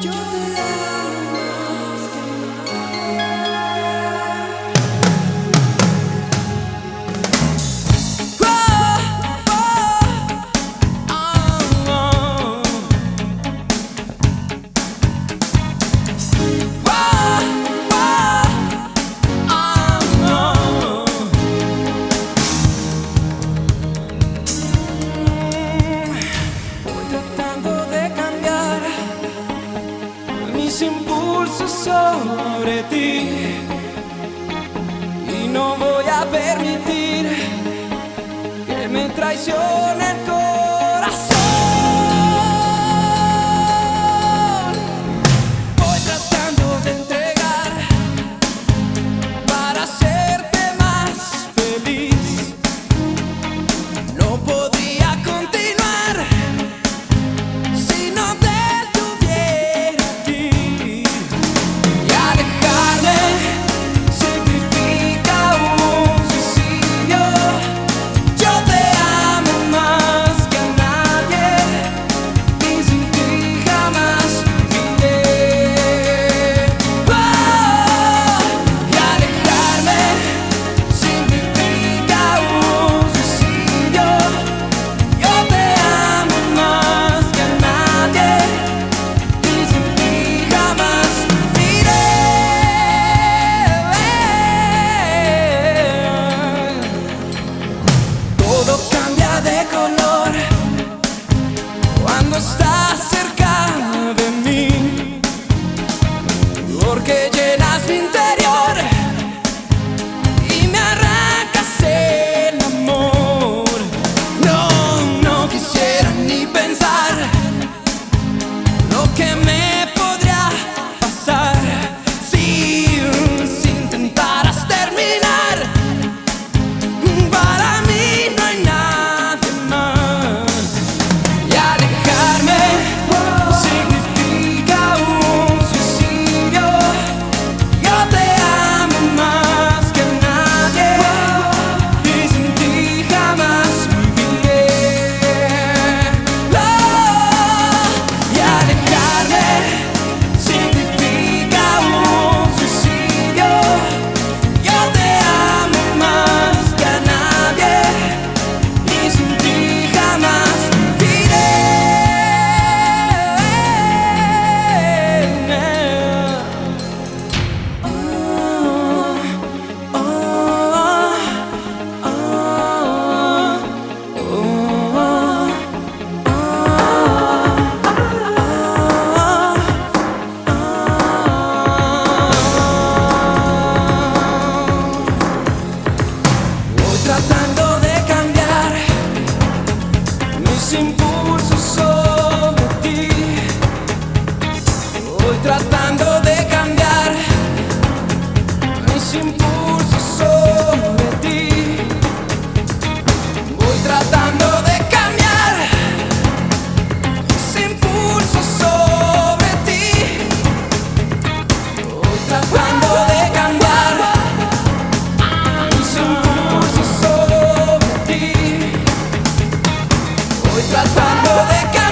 Yo te amo más que mis impulsos sobre ti y no voy a permitir que me traicione el corazón. Voy tratando de entregar para hacerte más feliz. No podría continuar si no te tuviera aquí. Y alejarme significa un suicidio. Yo te amo más que a nadie y sin ti jamás viviré. Y alejarme significa un suicidio. Yo te amo más que a nadie y sin ti jamás viviré. Todo cambia de color cuando estás cerca de mí, porque llenas mi interior y me arrancas el amor. No quisiera ni pensar lo que me podría pasar si intentaras terminar. Para mí no hay nadie más. Y alejarme significa un suicidio. Yo te amo más que a nadie y sin ti jamás viviré. Y alejarme significa un suicidio. Yo te amo más que a nadie y sin ti jamás viviré. Voy tratando de cambiar mis impulsos sobre ti. Voy tratando de cambiar mis impulsos sobre ti. Voy tratando de cambiar mis impulsos sobre ti. Voy tratando de cambiar mis impulsos sobre ti. Voy tratando de cambiar.